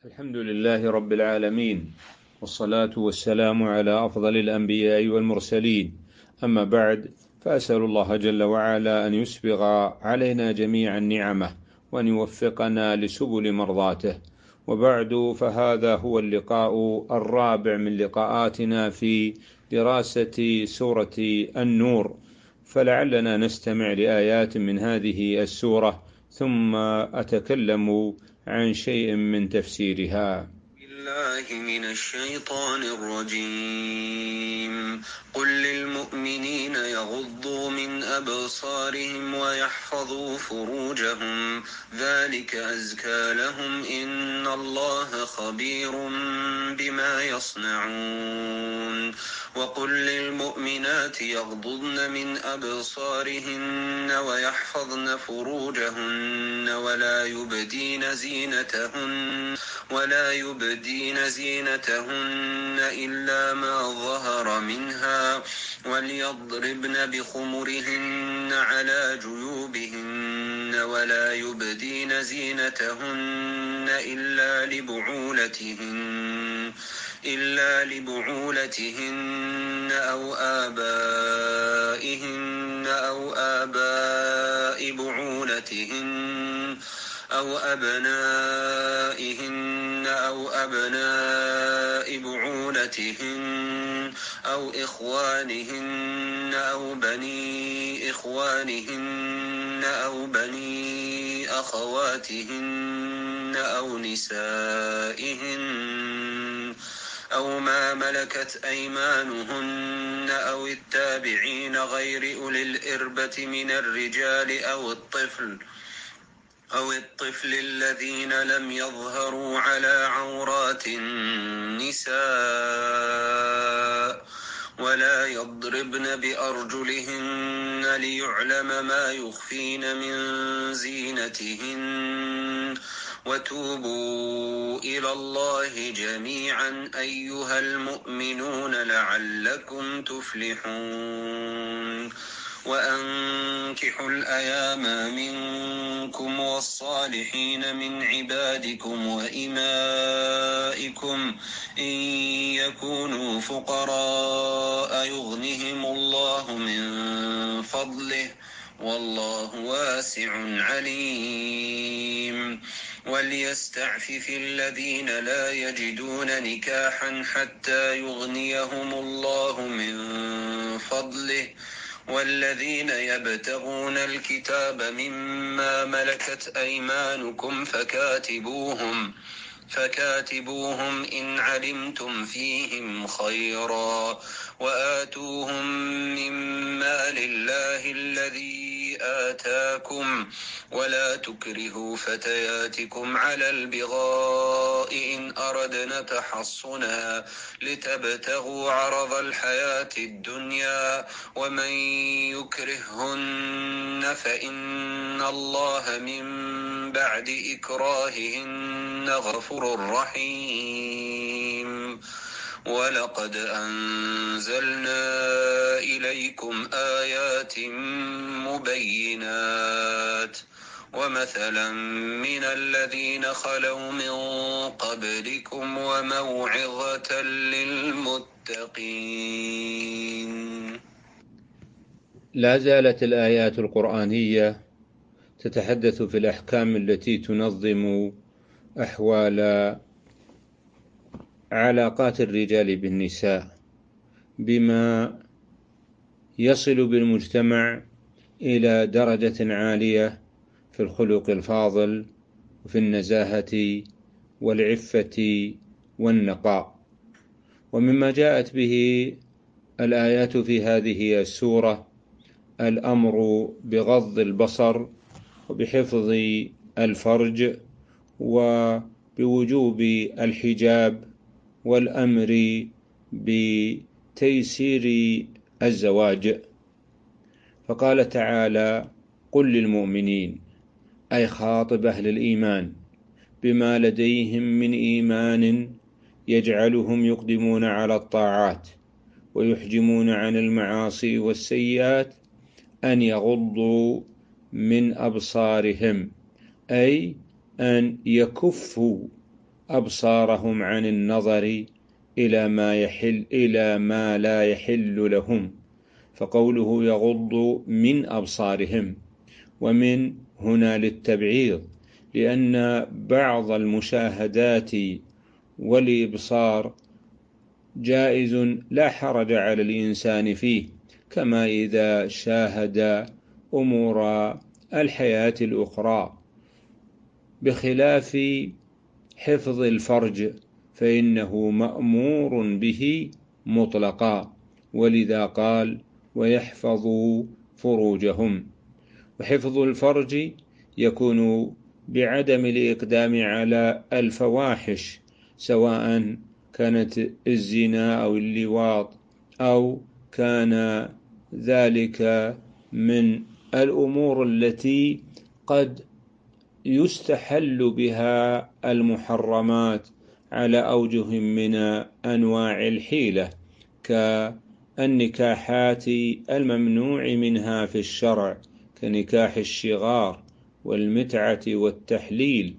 الحمد لله رب العالمين، والصلاة والسلام على أفضل الأنبياء والمرسلين. أما بعد، فأسأل الله جل وعلا أن يسبغ علينا جميعا نعمه، وأن يوفقنا لسبل مرضاته. وبعد، فهذا هو اللقاء الرابع من لقاءاتنا في دراسة سورة النور، فلعلنا نستمع لآيات من هذه السورة ثم أتكلم عن شيء من تفسيرها. بالله من الشيطان الرجيم. قل للمؤمنين يغضوا من أبصارهم ويحفظوا فروجهم، ذلك أزكى لهم، إن الله خبير بما يصنعون. وقل للمؤمنات يغضضن من أبصارهن ويحفظن فروجهن ولا يبدين زينتهن إلا ما ظهر منها، وليضربن بخمرهن على جيوبهن، ولا يبدين زينتهن إلا لبعولتهن أو آبائهن أو آباء بعولتهن أو أبنائهن أو أبناء بعولتهن أو إخوانهن أو بني إخوانهن أو بني أخواتهن أو نسائهن أو ما ملكت أيمانهن أو التابعين غير أولي الإربة من الرجال أو الطفل الذين لم يظهروا على عورات النساء، ولا يضربن بأرجلهن ليعلم ما يخفين من زينتهن. وتوبوا إلى الله جميعا أيها المؤمنون لعلكم تفلحون. وأنكحوا الأيام منكم والصالحين من عبادكم وإمائكم إن يكونوا فقراء يغنهم الله من فضله، والله واسع عليم. وليستعفف الذين لا يجدون نكاحا حتى يغنيهم الله من فضله، والذين يبتغون الكتاب مما ملكت أيمانكم فكاتبوهم إن علمتم فيهم خيرا، وآتوهم مما لله الذي آتاكم، ولا تكرهوا فتياتكم على البغاء إن أردنا تحصنا لتبتغوا عرض الحياة الدنيا، ومن يكرههن فإن الله من بعد إكراههن غفور رحيم. ولقد أنزلنا إليكم آيات مبينات ومثلا من الذين خلوا من قبلكم وموعظة للمتقين. لا زالت الآيات القرآنية تتحدث في الأحكام التي تنظم أحوال علاقات الرجال بالنساء، بما يصل بالمجتمع إلى درجة عالية في الخلق الفاضل وفي النزاهة والعفة والنقاء. ومما جاءت به الآيات في هذه السورة الأمر بغض البصر وبحفظ الفرج وبوجوب الحجاب والأمر بتيسير الزواج. فقال تعالى: قل للمؤمنين، أي خاطب أهل الإيمان بما لديهم من إيمان يجعلهم يقدمون على الطاعات ويحجمون عن المعاصي والسيئات، أن يغضوا من أبصارهم، أي أن يكفوا أبصارهم عن النظر إلى ما لا يحل لهم. فقوله يغض من أبصارهم، ومن هنا للتبعيض، لأن بعض المشاهدات والإبصار جائز لا حرج على الإنسان فيه، كما إذا شاهد أمور الحياة الأخرى، بخلاف حفظ الفرج فإنه مأمور به مطلقا، ولذا قال ويحفظوا فروجهم. وحفظ الفرج يكون بعدم الإقدام على الفواحش، سواء كانت الزنا أو اللواط، أو كان ذلك من الأمور التي قد يستحل بها المحرمات على أوجه من أنواع الحيلة، كالنكاحات الممنوع منها في الشرع، كنكاح الشغار والمتعة والتحليل.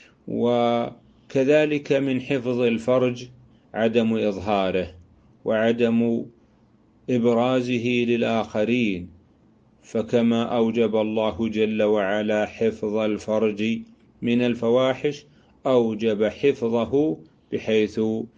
وكذلك من حفظ الفرج عدم إظهاره وعدم إبرازه للآخرين، فكما أوجب الله جل وعلا حفظ الفرج من الفواحش، أوجب حفظه بحيث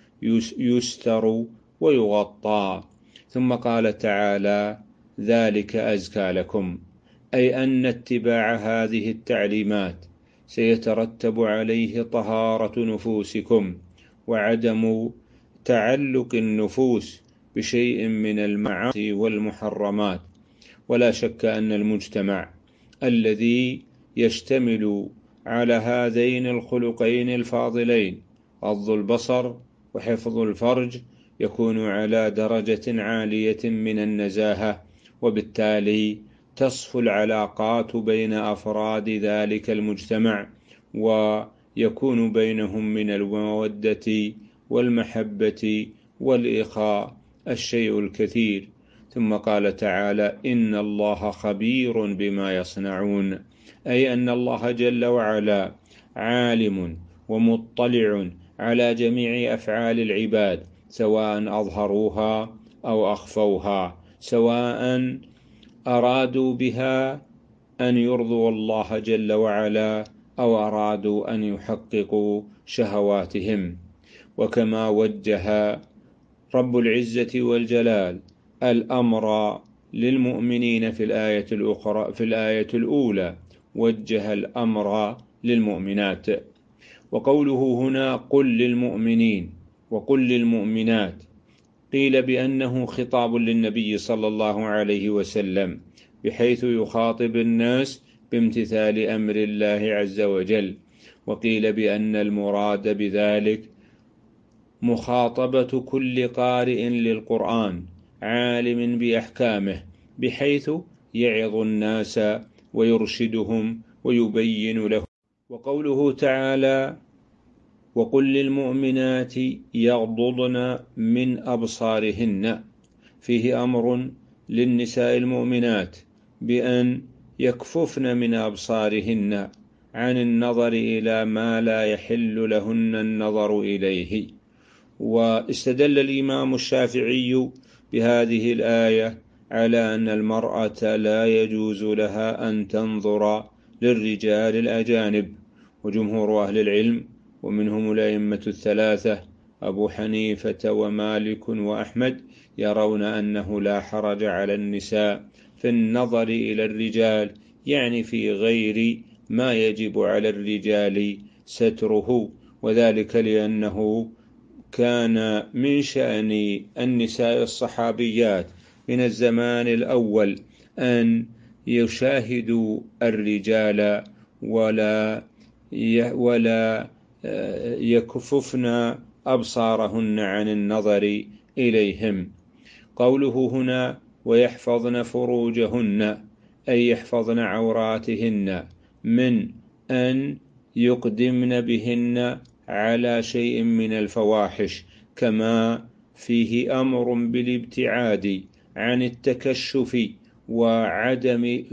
يستر ويغطى. ثم قال تعالى ذلك أزكى لكم، أي أن اتباع هذه التعليمات سيترتب عليه طهارة نفوسكم وعدم تعلق النفوس بشيء من المعاصي والمحرمات. ولا شك أن المجتمع الذي يشتمل على هذين الخلقين الفاضلين، غض البصر وحفظ الفرج، يكون على درجة عالية من النزاهة، وبالتالي تصفو العلاقات بين أفراد ذلك المجتمع، ويكون بينهم من المودة والمحبة والإخاء الشيء الكثير. ثم قال تعالى إن الله خبير بما يصنعون، أي أن الله جل وعلا عالم ومطلع على جميع أفعال العباد، سواء أظهروها أو أخفوها، سواء أرادوا بها أن يرضوا الله جل وعلا أو أرادوا أن يحققوا شهواتهم. وكما وجه رب العزة والجلال الأمر للمؤمنين في الآية الأولى، وجه الأمر للمؤمنات. وقوله هنا قل للمؤمنين وقل للمؤمنات، قيل بأنه خطاب للنبي صلى الله عليه وسلم، بحيث يخاطب الناس بامتثال أمر الله عز وجل. وقيل بأن المراد بذلك مخاطبة كل قارئ للقرآن عالم بأحكامه، بحيث يعظ الناس ويرشدهم ويبين لهم. وقوله تعالى وقل للمؤمنات يغضضن من أبصارهن، فيه أمر للنساء المؤمنات بأن يكففن من أبصارهن عن النظر إلى ما لا يحل لهن النظر إليه. واستدل الإمام الشافعي بهذه الآية على أن المرأة لا يجوز لها أن تنظر للرجال الأجانب. وجمهور أهل العلم ومنهم الأئمة الثلاثة أبو حنيفة ومالك وأحمد يرون أنه لا حرج على النساء في النظر إلى الرجال، يعني في غير ما يجب على الرجال ستره، وذلك لأنه كان من شأن النساء الصحابيات من الزمان الأول أن يشاهدوا الرجال ولا يكففن أبصارهن عن النظر إليهم. قوله هنا ويحفظن فروجهن، أي يحفظن عوراتهن من أن يقدمن بهن على شيء من الفواحش، كما فيه أمر بالابتعاد عن التكشف وعدم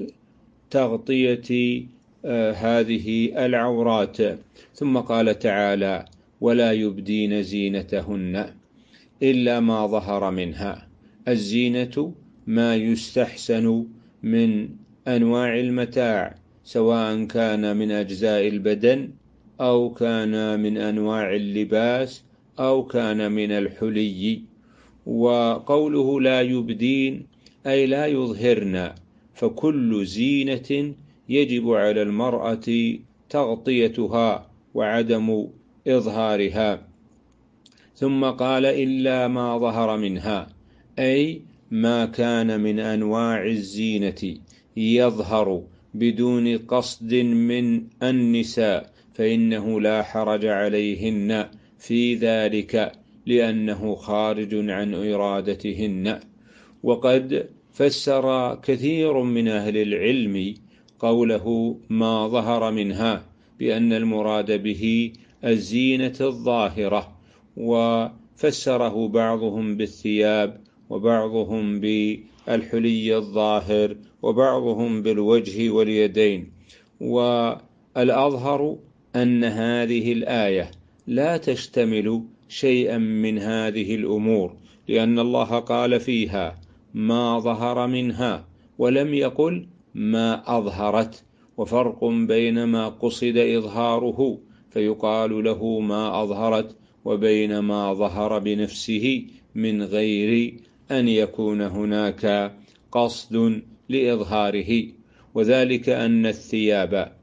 تغطية هذه العورات. ثم قال تعالى ولا يبدين زينتهن إلا ما ظهر منها. الزينة ما يستحسن من أنواع المتاع، سواء كان من أجزاء البدن أو كان من أنواع اللباس أو كان من الحلي. وقوله لا يبدين أي لا يظهرن، فكل زينة يجب على المرأة تغطيتها وعدم إظهارها. ثم قال إلا ما ظهر منها، أي ما كان من أنواع الزينة يظهر بدون قصد من النساء فإنه لا حرج عليهن في ذلك، لأنه خارج عن إرادتهن. وقد فسر كثير من أهل العلم قوله ما ظهر منها بأن المراد به الزينة الظاهرة، وفسره بعضهم بالثياب، وبعضهم بالحلي الظاهر، وبعضهم بالوجه واليدين. والأظهر أن هذه الآية لا تشتمل شيئا من هذه الأمور، لأن الله قال فيها ما ظهر منها ولم يقل ما أظهرت، وفرق بين ما قصد إظهاره فيقال له ما أظهرت وبين ما ظهر بنفسه من غير أن يكون هناك قصد لإظهاره. وذلك أن الثياب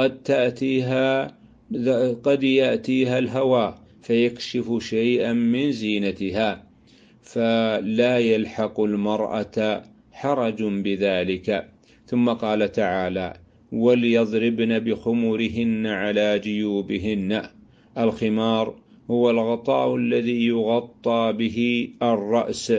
قد يأتيها الهوى فيكشف شيئا من زينتها، فلا يلحق المرأة حرج بذلك. ثم قال تعالى وليضربن بخمرهن على جيوبهن. الخمار هو الغطاء الذي يغطى به الرأس،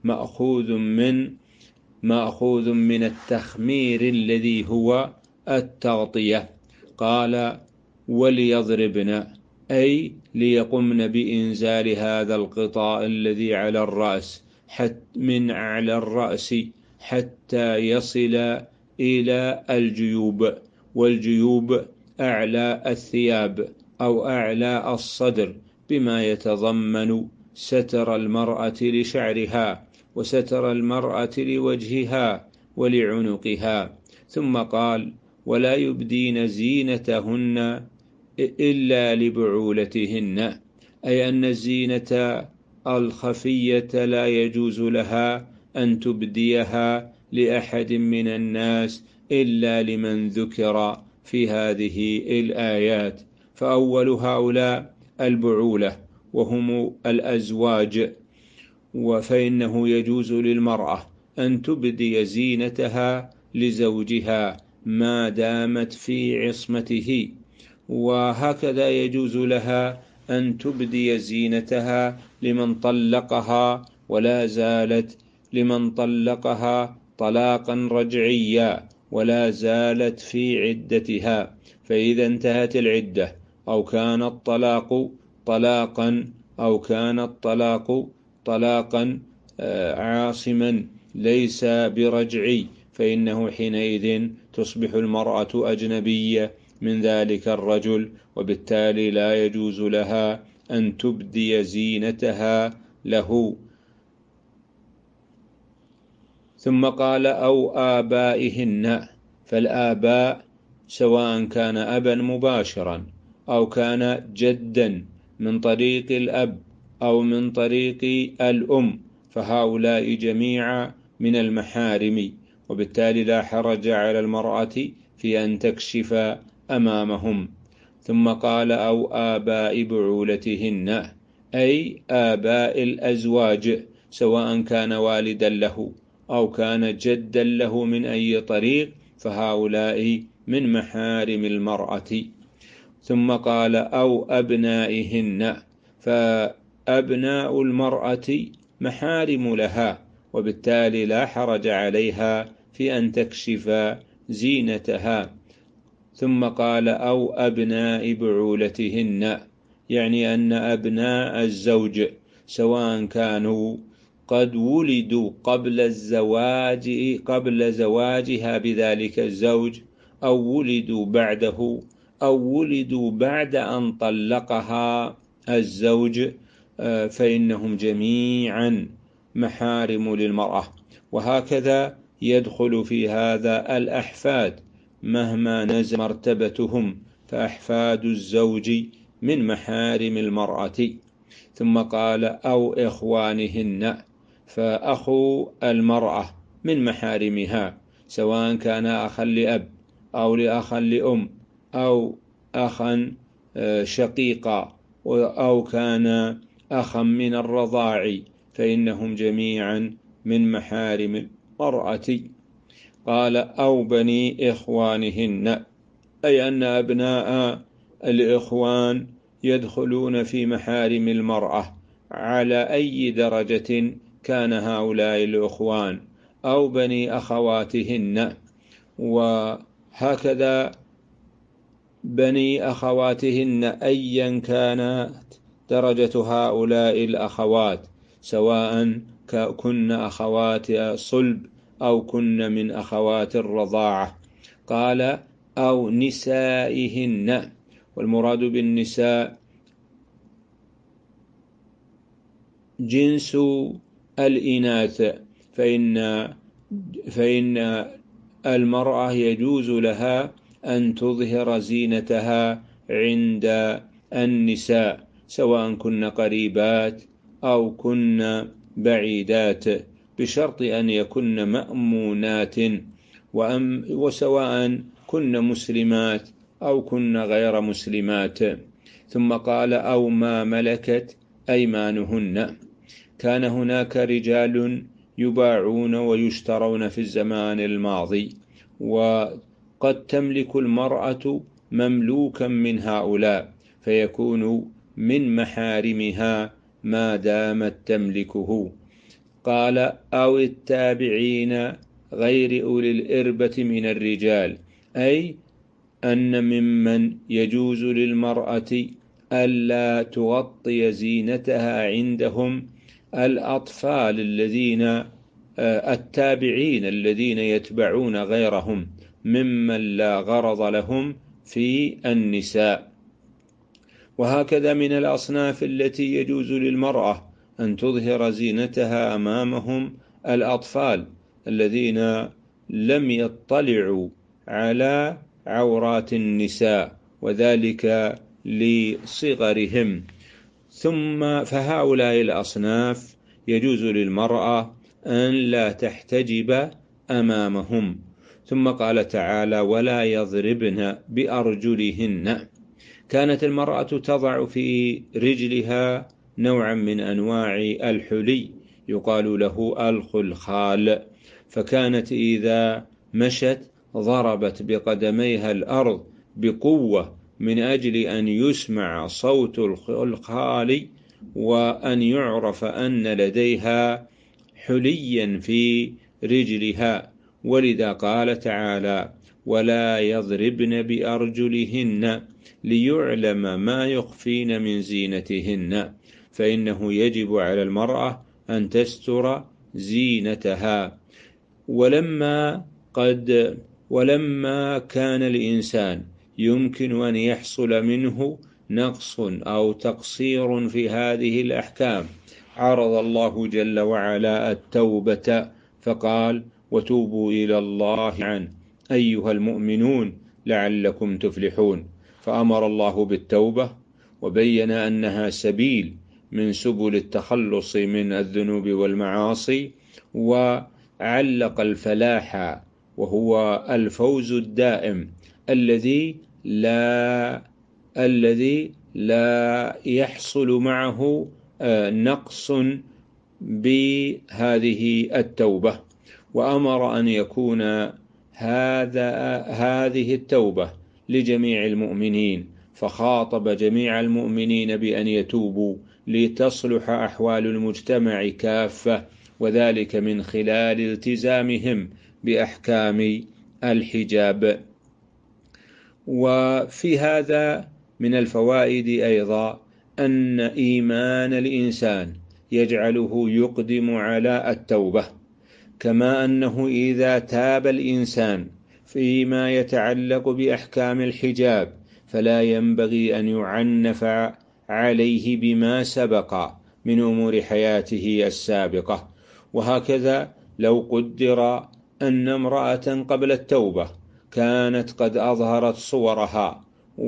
مأخوذ من التخمير الذي هو التغطية. قال وليضربن أي ليقمن بإنزال هذا الغطاء الذي على الرأس من أعلى الرأس حتى يصل إلى الجيوب، والجيوب أعلى الثياب أو أعلى الصدر، بما يتضمن ستر المرأة لشعرها وستر المرأة لوجهها ولعنقها. ثم قال ولا يبدين زينتهن إلا لبعولتهن، أي أن الزينة الخفية لا يجوز لها أن تبديها لأحد من الناس إلا لمن ذكر في هذه الآيات. فأول هؤلاء البعولة وهم الأزواج، فإنه يجوز للمرأة أن تبدي زينتها لزوجها ما دامت في عصمته، وهكذا يجوز لها أن تبدي زينتها لمن طلقها ولا زالت لمن طلقها طلاقا رجعيا ولا زالت في عدتها، فإذا انتهت العدة أو كان الطلاق طلاقا عاصما ليس برجعي، فإنه حينئذ تصبح المرأة أجنبية من ذلك الرجل، وبالتالي لا يجوز لها أن تبدي زينتها له. ثم قال أو آبائهن، فالآباء سواء كان أبا مباشرا أو كان جدا من طريق الأب أو من طريق الأم، فهؤلاء جميعا من المحارم، وبالتالي لا حرج على المرأة في أن تكشف أمامهم. ثم قال أو آباء بعولتهن، أي آباء الأزواج، سواء كان والدا له أو كان جدا له من أي طريق، فهؤلاء من محارم المرأة. ثم قال أو أبنائهن، فأبناء المرأة محارم لها، وبالتالي لا حرج عليها في أن تكشف زينتها. ثم قال أو أبناء بعولتهن، يعني أن أبناء الزوج سواء كانوا قد ولدوا قبل زواجها بذلك الزوج أو ولدوا بعده أو ولدوا بعد أن طلقها الزوج فإنهم جميعا محارم للمرأة. وهكذا يدخل في هذا الأحفاد مهما نزل مرتبتهم، فأحفاد الزوج من محارم المرأة. ثم قال أو إخوانهن، فأخو المرأة من محارمها، سواء كان أخا لأب أو لأخا لأم أو أخا شقيقا أو كان أخا من الرضاع، فإنهم جميعا من محارم المرأة. قال أو بني إخوانهن، أي أن أبناء الإخوان يدخلون في محارم المرأة على أي درجة كان هؤلاء الإخوان، أو بني أخواتهن. وهكذا بني أخواتهن أيا كانت درجة هؤلاء الأخوات، سواء كن أخوات صلب أو كن من أخوات الرضاعة. قال أو نسائهن، والمراد بالنساء جنس الإناث، فإن المرأة يجوز لها أن تظهر زينتها عند النساء، سواء كن قريبات أو كن بعيدات، بشرط أن يكن مأمونات، وسواء كن مسلمات أو كن غير مسلمات. ثم قال أو ما ملكت أيمانهن. كان هناك رجال يباعون ويشترون في الزمان الماضي، وقد تملك المرأة مملوكا من هؤلاء، فيكون من محارمها ما دامت تملكه. قال أو التابعين غير أولي الإربة من الرجال، أي أن ممن يجوز للمرأة ألا تغطي زينتها عندهم الأطفال التابعين الذين يتبعون غيرهم ممن لا غرض لهم في النساء. وهكذا من الأصناف التي يجوز للمرأة أن تظهر زينتها أمامهم الأطفال الذين لم يطلعوا على عورات النساء، وذلك لصغرهم. ثم فهؤلاء الأصناف يجوز للمرأة أن لا تحتجب أمامهم. ثم قال تعالى ولا يضربن بأرجلهن. كانت المرأة تضع في رجلها نوعا من أنواع الحلي يقال له الخلخال، فكانت إذا مشت ضربت بقدميها الأرض بقوة من أجل أن يسمع صوت الخلخال، وأن يعرف أن لديها حليا في رجلها. ولذا قال تعالى ولا يضربن بأرجلهن ليعلم ما يخفين من زينتهن، فإنه يجب على المرأة أن تستر زينتها. ولما كان الإنسان يمكن أن يحصل منه نقص أو تقصير في هذه الأحكام، عرض الله جل وعلا التوبة فقال وتوبوا إلى الله عن أيها المؤمنون لعلكم تفلحون. فأمر الله بالتوبة وبين أنها سبيل من سبل التخلص من الذنوب والمعاصي، وعلق الفلاح وهو الفوز الدائم الذي لا يحصل معه نقص بهذه التوبة. وأمر أن يكون هذه التوبة لجميع المؤمنين، فخاطب جميع المؤمنين بأن يتوبوا لتصلح أحوال المجتمع كافة، وذلك من خلال التزامهم بأحكام الحجاب. وفي هذا من الفوائد أيضا أن إيمان الإنسان يجعله يقدم على التوبة، كما أنه إذا تاب الإنسان فيما يتعلق بأحكام الحجاب فلا ينبغي أن يعنف عليه بما سبق من أمور حياته السابقة. وهكذا لو قدر أن امرأة قبل التوبة كانت قد أظهرت صورها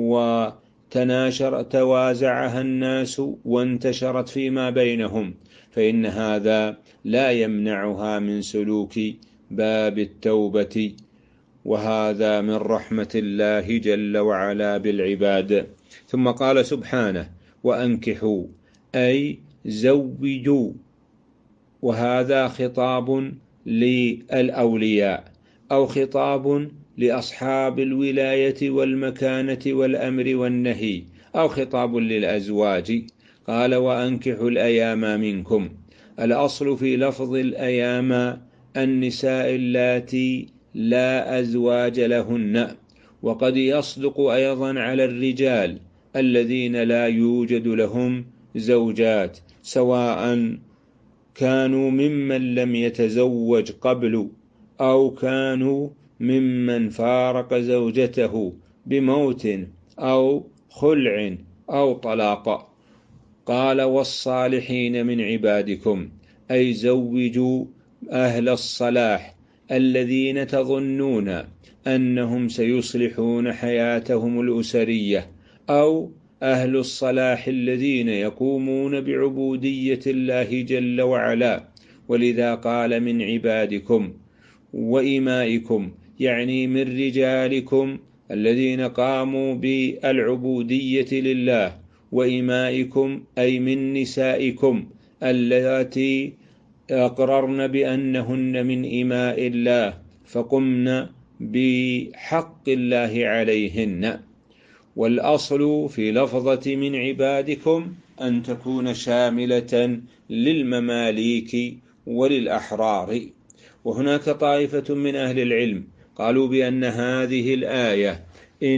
توازعها الناس وانتشرت فيما بينهم، فإن هذا لا يمنعها من سلوك باب التوبة، وهذا من رحمة الله جل وعلا بالعباد. ثم قال سبحانه: وأنكحوا أي زوجوا، وهذا خطاب للأولياء أو خطاب لأصحاب الولاية والمكانة والأمر والنهي، أو خطاب للأزواج. قال: وأنكحوا الأيام منكم. الأصل في لفظ الأيام النساء اللاتي لا أزواج لهن، وقد يصدق أيضا على الرجال الذين لا يوجد لهم زوجات، سواء كانوا ممن لم يتزوج قبل أو كانوا ممن فارق زوجته بموت أو خلع أو طلاق. قال: والصالحين من عبادكم، أي زوجوا أهل الصلاح الذين تظنون أنهم سيصلحون حياتهم الأسرية، أو أهل الصلاح الذين يقومون بعبودية الله جل وعلا. ولذا قال: من عبادكم وإمائكم، يعني من رجالكم الذين قاموا بالعبودية لله، وإمائكم أي من نسائكم اللاتي أقررن بأنهن من إماء الله فقمن بحق الله عليهن. والأصل في لفظة من عبادكم أن تكون شاملة للمماليك وللأحرار. وهناك طائفة من أهل العلم قالوا بأن هذه الآية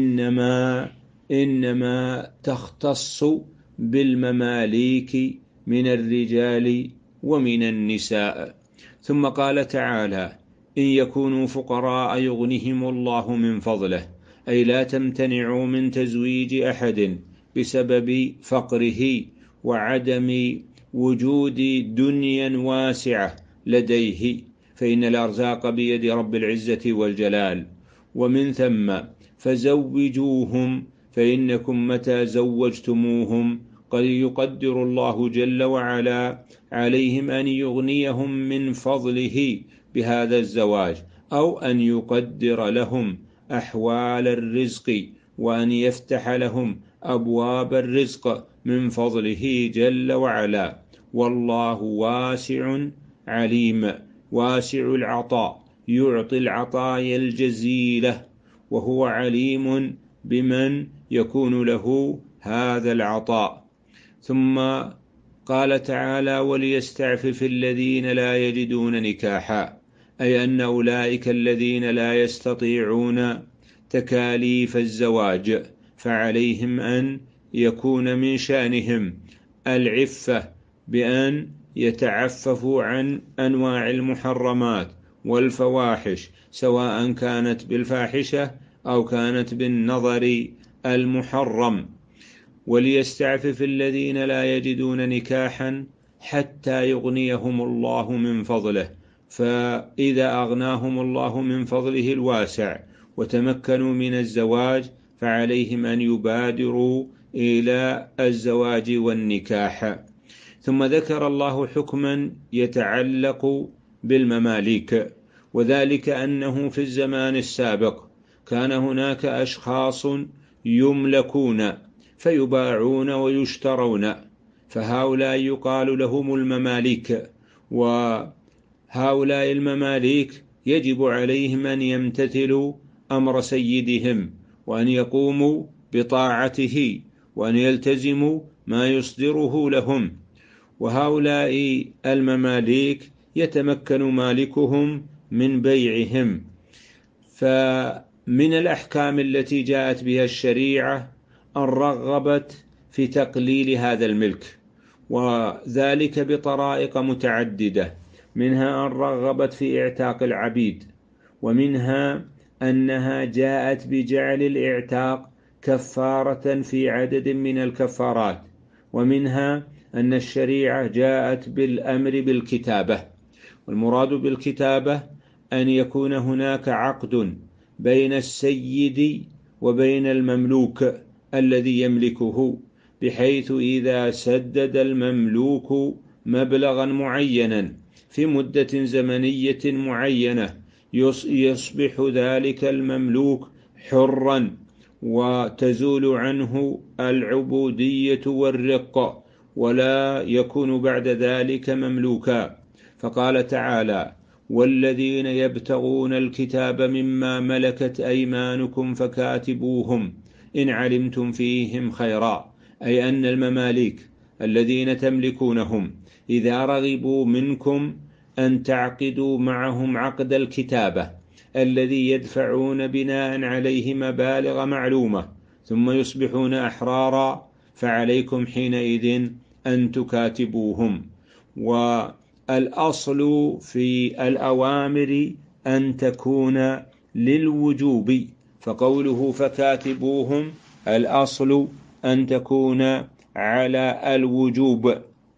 إنما تختص بالمماليك من الرجال ومن النساء. ثم قال تعالى: إن يكونوا فقراء يغنهم الله من فضله، أي لا تمتنعوا من تزويج أحد بسبب فقره وعدم وجود دنيا واسعة لديه، فإن الأرزاق بيد رب العزة والجلال. ومن ثم فزوجوهم، فإنكم متى زوجتموهم قد يقدر الله جل وعلا عليهم أن يغنيهم من فضله بهذا الزواج، أو أن يقدر لهم أحوال الرزق، وأن يفتح لهم أبواب الرزق من فضله جل وعلا. والله واسع عليم، واسع العطاء، يعطي العطايا الجزيلة، وهو عليم بمن يكون له هذا العطاء. ثم قال تعالى: وليستعفف الذين لا يجدون نكاحا، أي أن أولئك الذين لا يستطيعون تكاليف الزواج فعليهم أن يكون من شأنهم العفة، بأن يتعففوا عن أنواع المحرمات والفواحش، سواء كانت بالفاحشة أو كانت بالنظر المحرم. وليستعفف الذين لا يجدون نكاحا حتى يغنيهم الله من فضله، فإذا أغناهم الله من فضله الواسع وتمكنوا من الزواج فعليهم أن يبادروا إلى الزواج والنكاح. ثم ذكر الله حكما يتعلق بالمماليك، وذلك أنه في الزمان السابق كان هناك أشخاص يملكون فيباعون ويشترون، فهؤلاء يقال لهم المماليك. وهؤلاء المماليك يجب عليهم أن يمتثلوا أمر سيدهم، وأن يقوموا بطاعته، وأن يلتزموا ما يصدره لهم. وهؤلاء المماليك يتمكن مالكهم من بيعهم. فمن الأحكام التي جاءت بها الشريعة أن رغبت في تقليل هذا الملك، وذلك بطرائق متعددة، منها أن رغبت في اعتاق العبيد، ومنها أنها جاءت بجعل الاعتاق كفارة في عدد من الكفارات، ومنها أن الشريعة جاءت بالأمر بالكتابة، والمراد بالكتابة أن يكون هناك عقد بين السيد وبين المملوك الذي يملكه، بحيث إذا سدد المملوك مبلغا معينا في مدة زمنية معينة يصبح ذلك المملوك حرا، وتزول عنه العبودية والرق، ولا يكون بعد ذلك مملوكا. فقال تعالى: والذين يبتغون الكتاب مما ملكت أيمانكم فكاتبوهم إن علمتم فيهم خيرا، أي أن المماليك الذين تملكونهم إذا رغبوا منكم أن تعقدوا معهم عقد الكتابة الذي يدفعون بناء عليه مبالغ معلومة ثم يصبحون أحرارا، فعليكم حينئذ أن تكاتبوهم. والأصل في الأوامر أن تكون للوجوب، فقوله فكاتبوهم الأصل أن تكون على الوجوب.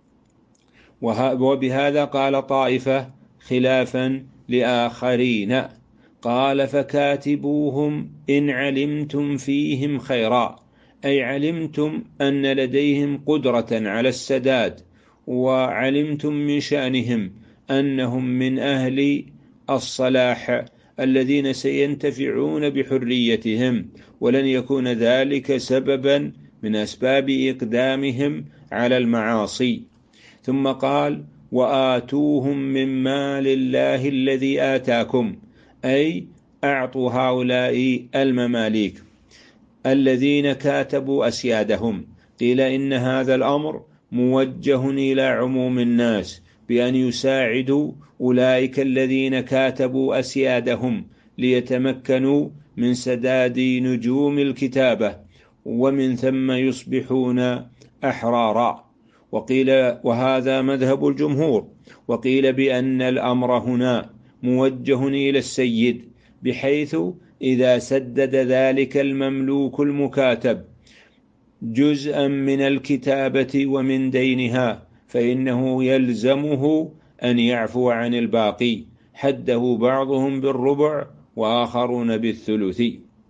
وبهذا قال طائفة خلافا لآخرين، قال فكاتبوهم إن علمتم فيهم خيرا، أي علمتم أن لديهم قدرة على السداد، وعلمتم من شأنهم أنهم من أهل الصلاح الذين سينتفعون بحريتهم، ولن يكون ذلك سببا من أسباب إقدامهم على المعاصي. ثم قال: وآتوهم من مال الله الذي آتاكم، أي أعطوا هؤلاء المماليك الذين كاتبوا أسيادهم. قيل إن هذا الأمر موجه إلى عموم الناس بأن يساعدوا أولئك الذين كاتبوا أسيادهم ليتمكنوا من سداد نجوم الكتابة، ومن ثم يصبحون أحرارا. وقيل وهذا مذهب الجمهور، وقيل بأن الأمر هنا موجه إلى السيد، بحيث إذا سدد ذلك المملوك المكاتب جزءا من الكتابة ومن دينها فإنه يلزمه أن يعفو عن الباقي، حده بعضهم بالربع وآخرون بالثلث.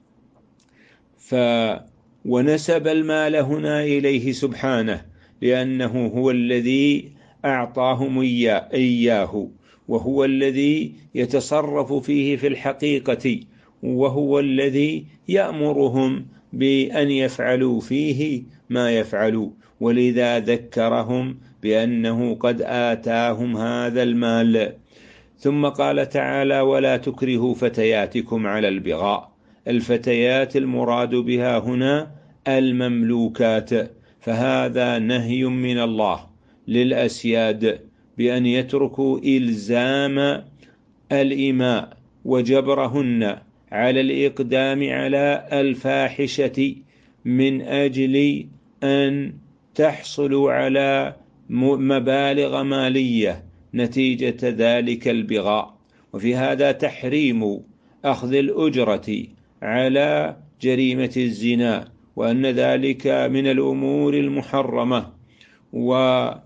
ونسب المال هنا إليه سبحانه، لأنه هو الذي أعطاهم إياه، وهو الذي يتصرف فيه في الحقيقة، وهو الذي يأمرهم بأن يفعلوا فيه ما يفعلوا، ولذا ذكرهم بأنه قد آتاهم هذا المال. ثم قال تعالى: ولا تكرهوا فتياتكم على البغاء. الفتيات المراد بها هنا المملوكات، فهذا نهي من الله للأسياد بأن يتركوا إلزام الإماء وجبرهن على الإقدام على الفاحشة من أجل أن تحصلوا على مبالغ مالية نتيجة ذلك البغاء. وفي هذا تحريم أخذ الأجرة على جريمة الزنا، وأن ذلك من الأمور المحرمة. وقوله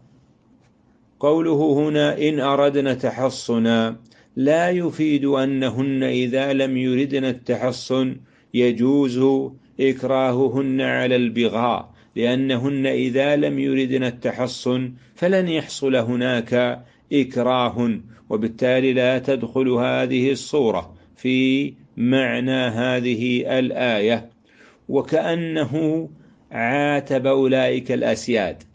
هنا إن أردنا تحصنا لا يفيد أنهن إذا لم يردن التحصن يجوز إكراههن على البغاء، لأنهن إذا لم يردن التحصن فلن يحصل هناك إكراه، وبالتالي لا تدخل هذه الصورة في معنى هذه الآية. وكأنه عاتب أولئك الأسياد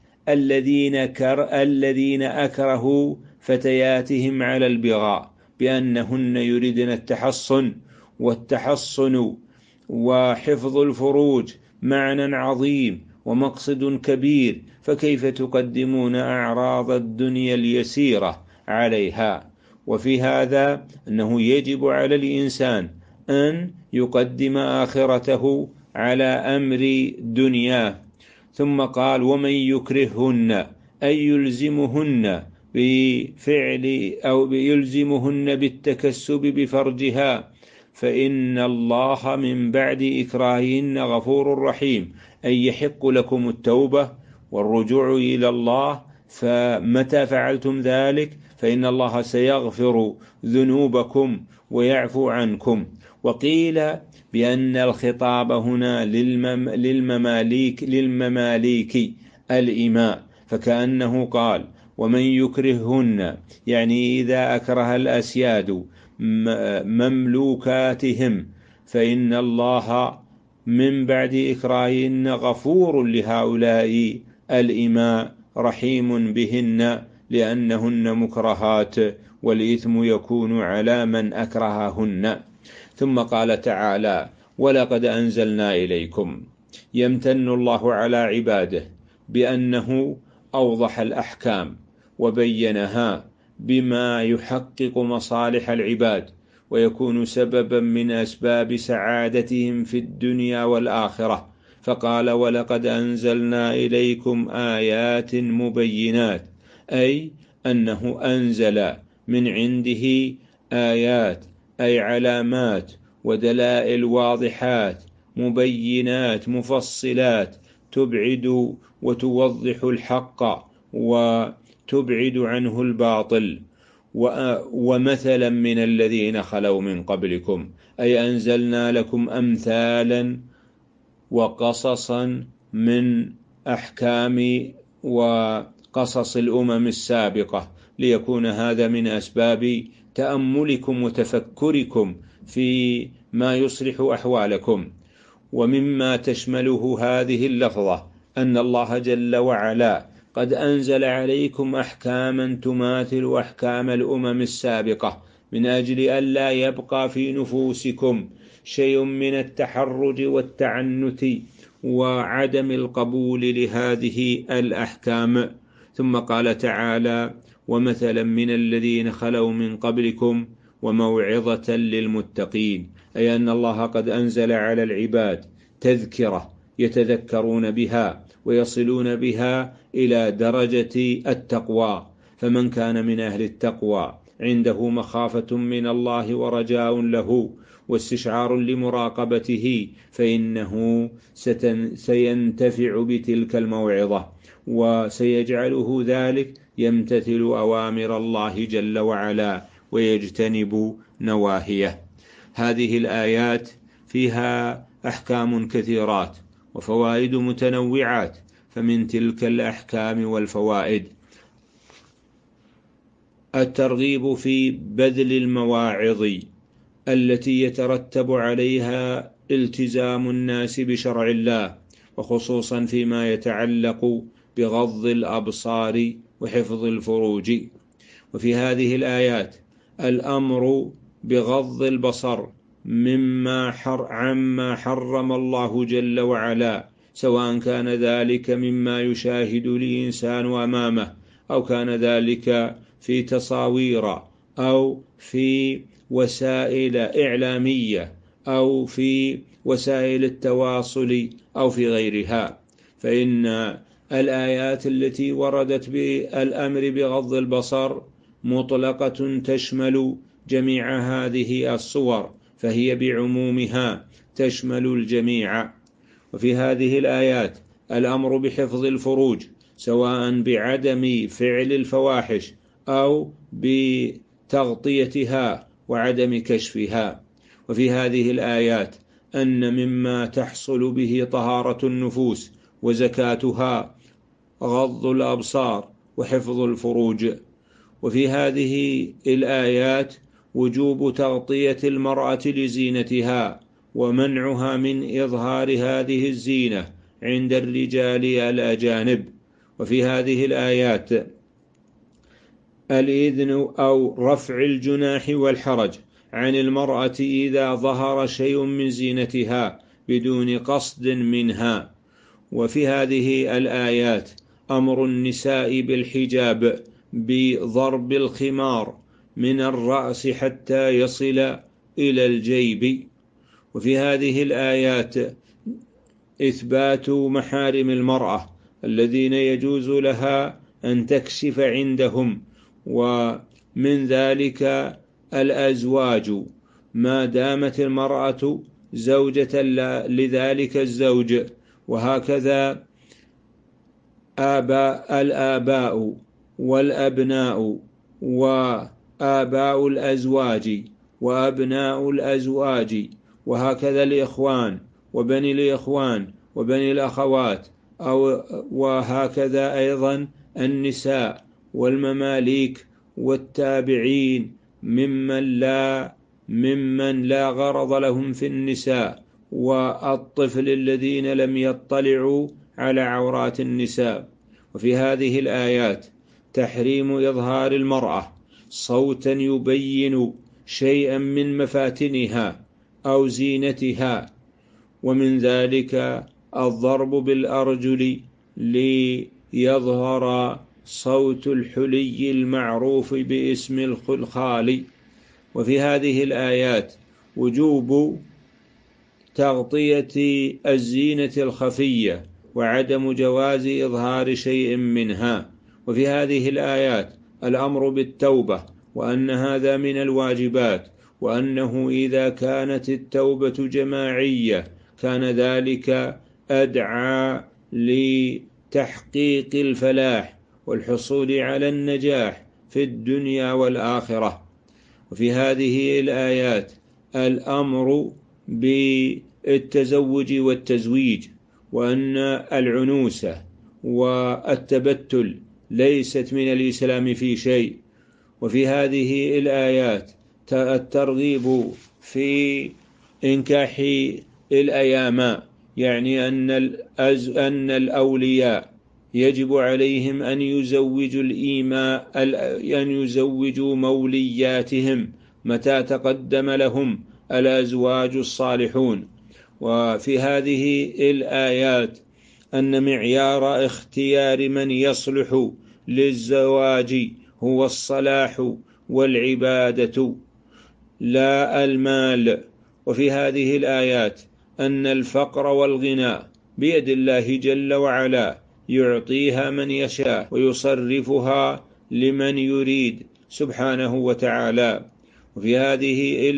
الذين أكرهوا فتياتهم على البغاء بأنهن يريدن التحصن، والتحصن وحفظ الفروج معنى عظيم ومقصد كبير، فكيف تقدمون أعراض الدنيا اليسيرة عليها؟ وفي هذا أنه يجب على الإنسان أن يقدم آخرته على أمر دنياه. ثم قال: ومن يكرههن أي يلزمهن بفعل أو يلزمهن بالتكسب بفرجها، فإن الله من بعد إكراههن غفور رحيم، أي يحق لكم التوبة والرجوع إلى الله، فمتى فعلتم ذلك فإن الله سيغفر ذنوبكم ويعفو عنكم. وقيل بأن الخطاب هنا للمماليك الإماء، فكأنه قال ومن يكرههن، يعني إذا أكره الأسياد مملوكاتهم فإن الله من بعد إكراههن غفور لهؤلاء الإماء رحيم بهن، لأنهن مكرهات والإثم يكون على من أكرههن. ثم قال تعالى ولقد أنزلنا إليكم. يمتن الله على عباده بأنه أوضح الأحكام وبينها بما يحقق مصالح العباد ويكون سببا من أسباب سعادتهم في الدنيا والآخرة، فقال ولقد أنزلنا إليكم آيات مبينات، أي أنه أنزل من عنده آيات أي علامات ودلائل واضحات مبينات مفصلات تبعد وتوضح الحق وتبعد عنه الباطل. ومثلا من الذين خلوا من قبلكم، أي أنزلنا لكم أمثالا وقصصا من أحكام وقصص الأمم السابقة، ليكون هذا من أسباب تأملكم وتفكركم في ما يصلح أحوالكم. ومما تشمله هذه اللفظة أن الله جل وعلا قد أنزل عليكم أحكاما تماثل أحكام الأمم السابقة، من أجل أن لا يبقى في نفوسكم شيء من التحرج والتعنت وعدم القبول لهذه الأحكام. ثم قال تعالى ومثلا من الذين خلوا من قبلكم وموعظة للمتقين، أي أن الله قد أنزل على العباد تذكرة يتذكرون بها ويصلون بها إلى درجة التقوى، فمن كان من أهل التقوى عنده مخافة من الله ورجاء له واستشعار لمراقبته فإنه سينتفع بتلك الموعظة، وسيجعله ذلك يمتثل أوامر الله جل وعلا ويجتنب نواهيه. هذه الآيات فيها أحكام كثيرات وفوائد متنوعات، فمن تلك الأحكام والفوائد الترغيب في بذل المواعظ التي يترتب عليها التزام الناس بشرع الله، وخصوصا فيما يتعلق بغض الأبصار وحفظ الفروج. وفي هذه الآيات الأمر بغض البصر عما حرم الله جل وعلا، سواء كان ذلك مما يشاهد الإنسان أمامه، أو كان ذلك في تصاوير أو في وسائل إعلامية أو في وسائل التواصل أو في غيرها. فإن الآيات التي وردت بالأمر بغض البصر مطلقة تشمل جميع هذه الصور، فهي بعمومها تشمل الجميع. وفي هذه الآيات الأمر بحفظ الفروج، سواء بعدم فعل الفواحش أو بتغطيتها وعدم كشفها. وفي هذه الآيات أن مما تحصل به طهارة النفوس وزكاتها غض الأبصار وحفظ الفروج. وفي هذه الآيات وجوب تغطية المرأة لزينتها ومنعها من إظهار هذه الزينة عند الرجال الأجانب. وفي هذه الآيات الإذن أو رفع الجناح والحرج عن المرأة إذا ظهر شيء من زينتها بدون قصد منها. وفي هذه الآيات أمر النساء بالحجاب بضرب الخمار من الرأس حتى يصل إلى الجيب. وفي هذه الآيات إثبات محارم المرأة الذين يجوز لها أن تكشف عندهم، ومن ذلك الأزواج ما دامت المرأة زوجة لذلك الزوج، وهكذا الآباء والأبناء وآباء الأزواج وأبناء الأزواج، وهكذا الإخوان وبني الإخوان وبني الأخوات، وهكذا أيضا النساء والمماليك والتابعين ممن لا غرض لهم في النساء، والطفل الذين لم يطلعوا على عورات النساء. وفي هذه الآيات تحريم إظهار المرأة صوتا يبين شيئا من مفاتنها أو زينتها، ومن ذلك الضرب بالأرجل ليظهر صوت الحلي المعروف باسم الخلخال. وفي هذه الآيات وجوب تغطية الزينة الخفية وعدم جواز إظهار شيء منها. وفي هذه الآيات الأمر بالتوبة، وأن هذا من الواجبات، وأنه إذا كانت التوبة جماعية كان ذلك أدعى لتحقيق الفلاح والحصول على النجاح في الدنيا والآخرة. وفي هذه الآيات الأمر بالتزوج والتزويج، وأن العنوسة والتبتل ليست من الإسلام في شيء. وفي هذه الآيات الترغيب في إنكاح الأيام، يعني أن الأولياء يجب عليهم أن يزوجوا مولياتهم متى تقدم لهم الأزواج الصالحون. وفي هذه الآيات أن معيار اختيار من يصلح للزواج هو الصلاح والعبادة لا المال. وفي هذه الآيات أن الفقر والغنى بيد الله جل وعلا، يعطيها من يشاء ويصرفها لمن يريد سبحانه وتعالى. وفي هذه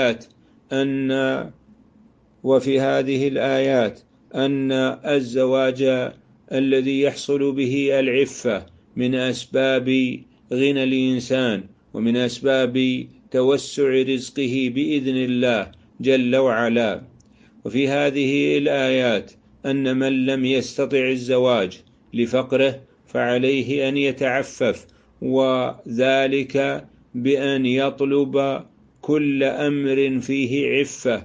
الآيات أن الزواج الذي يحصل به العفة من أسباب غنى الإنسان ومن أسباب توسع رزقه بإذن الله جل وعلا. وفي هذه الآيات أن من لم يستطع الزواج لفقره فعليه أن يتعفف، وذلك بأن يطلب كل أمر فيه عفة،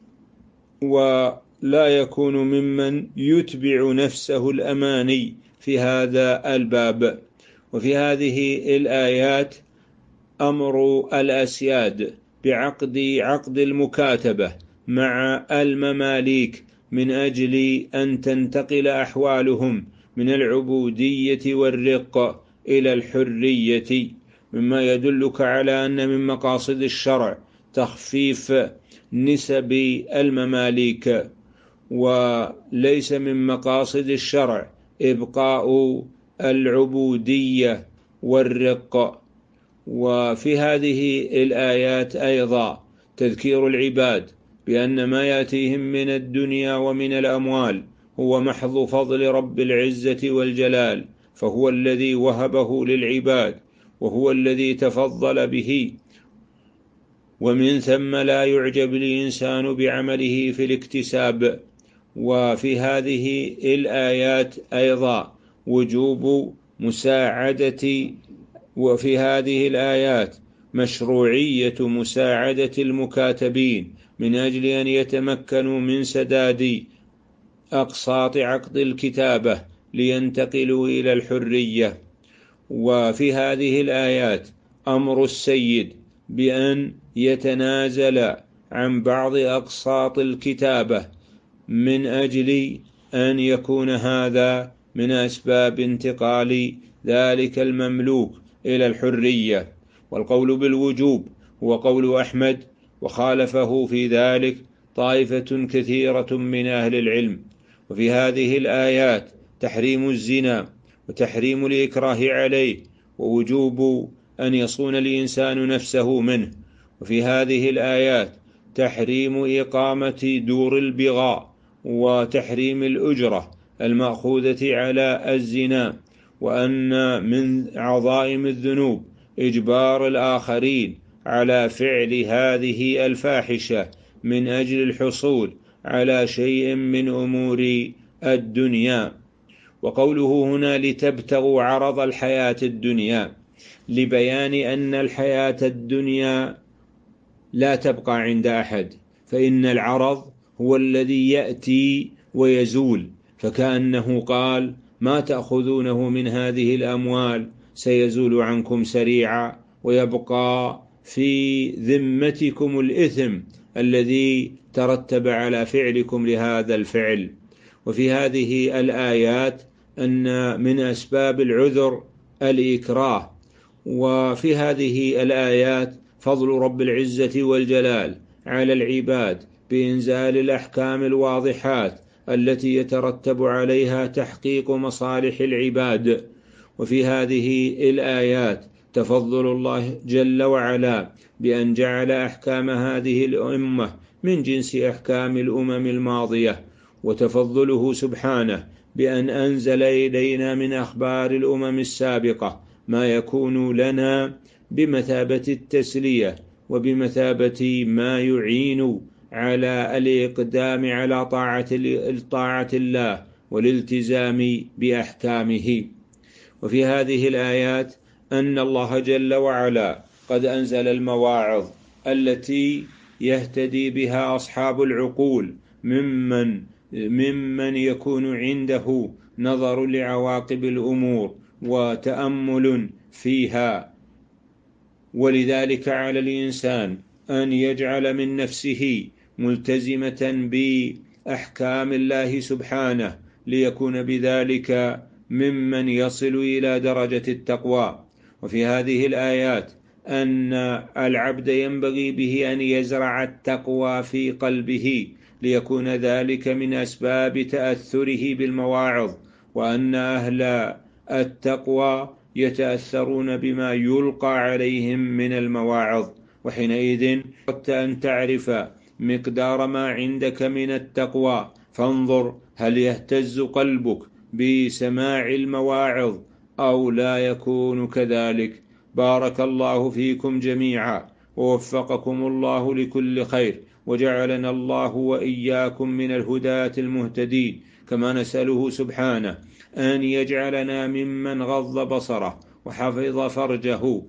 ولا يكون ممن يتبع نفسه الأماني في هذا الباب. وفي هذه الآيات أمر الأسياد بعقد المكاتبة مع المماليك من أجل أن تنتقل أحوالهم من العبودية والرق إلى الحرية، مما يدلك على أن من مقاصد الشرع تخفيف نسب المماليك، وليس من مقاصد الشرع إبقاء العبودية والرق. وفي هذه الآيات أيضا تذكير العباد بأن ما يأتيهم من الدنيا ومن الأموال هو محض فضل رب العزة والجلال، فهو الذي وهبه للعباد وهو الذي تفضل به، ومن ثم لا يعجب الإنسان بعمله في الاكتساب. وفي هذه الآيات أيضا وجوب وفي هذه الآيات مشروعية مساعدة المكاتبين من أجل أن يتمكنوا من سداد أقساط عقد الكتابة لينتقلوا إلى الحرية. وفي هذه الآيات أمر السيد بأن يتنازل عن بعض أقساط الكتابة من أجل أن يكون هذا من أسباب انتقال ذلك المملوك إلى الحرية. والقول بالوجوب هو قول أحمد، وخالفه في ذلك طائفة كثيرة من أهل العلم. وفي هذه الآيات تحريم الزنا وتحريم الإكراه عليه، ووجوب أن يصون الإنسان نفسه منه. وفي هذه الآيات تحريم إقامة دور البغاء وتحريم الأجرة المأخوذة على الزنا، وأن من عظائم الذنوب إجبار الآخرين على فعل هذه الفاحشة من أجل الحصول على شيء من أمور الدنيا. وقوله هنا لتبتغوا عرض الحياة الدنيا لبيان أن الحياة الدنيا لا تبقى عند أحد، فإن العرض هو الذي يأتي ويزول، فكأنه قال ما تأخذونه من هذه الأموال سيزول عنكم سريعا، ويبقى في ذمتكم الإثم الذي ترتب على فعلكم لهذا الفعل. وفي هذه الآيات أن من أسباب العذر الإكراه. وفي هذه الآيات فضل رب العزة والجلال على العباد بإنزال الأحكام الواضحات التي يترتب عليها تحقيق مصالح العباد. وفي هذه الآيات تفضل الله جل وعلا بأن جعل أحكام هذه الأمة من جنس أحكام الأمم الماضية، وتفضله سبحانه بأن أنزل إلينا من أخبار الأمم السابقة ما يكون لنا بمثابة التسلية وبمثابة ما يعين على الإقدام على طاعة الله والالتزام بأحكامه. وفي هذه الآيات أن الله جل وعلا قد أنزل المواعظ التي يهتدي بها أصحاب العقول ممن يكون عنده نظر لعواقب الأمور وتأمل فيها. ولذلك على الإنسان أن يجعل من نفسه ملتزمة بأحكام الله سبحانه ليكون بذلك ممن يصل إلى درجة التقوى. وفي هذه الآيات أن العبد ينبغي به أن يزرع التقوى في قلبه ليكون ذلك من أسباب تأثره بالمواعظ، وأن أهل التقوى يتأثرون بما يلقى عليهم من المواعظ. وحينئذ أردت أن تعرف مقدار ما عندك من التقوى فانظر هل يهتز قلبك بسماع المواعظ أو لا يكون كذلك. بارك الله فيكم جميعا ووفقكم الله لكل خير، وجعلنا الله وإياكم من الهداة المهتدين. كما نسأله سبحانه أن يجعلنا ممن غض بصره وحفظ فرجه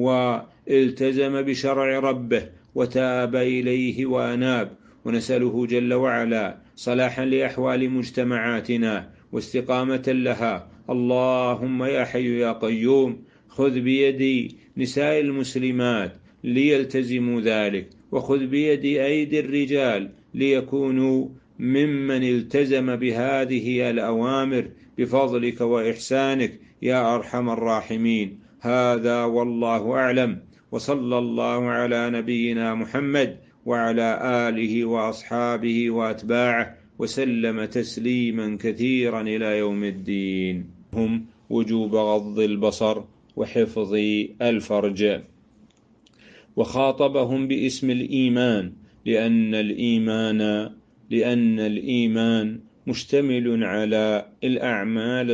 والتزم بشرع ربه وتاب إليه وأناب. ونسأله جل وعلا صلاحا لأحوال مجتمعاتنا واستقامة لها. اللهم يا حي يا قيوم خذ بيد نساء المسلمات ليلتزموا ذلك، وخذ بيد أيدي الرجال ليكونوا ممن التزم بهذه الأوامر بفضلك وإحسانك يا أرحم الراحمين. هذا والله أعلم، وصلى الله على نبينا محمد وعلى آله وأصحابه وأتباعه وسلم تسليما كثيرا إلى يوم الدين. هم وجوب غض البصر وحفظ الفرج. وخاطبهم باسم الإيمان لأن الإيمان مشتمل على الأعمال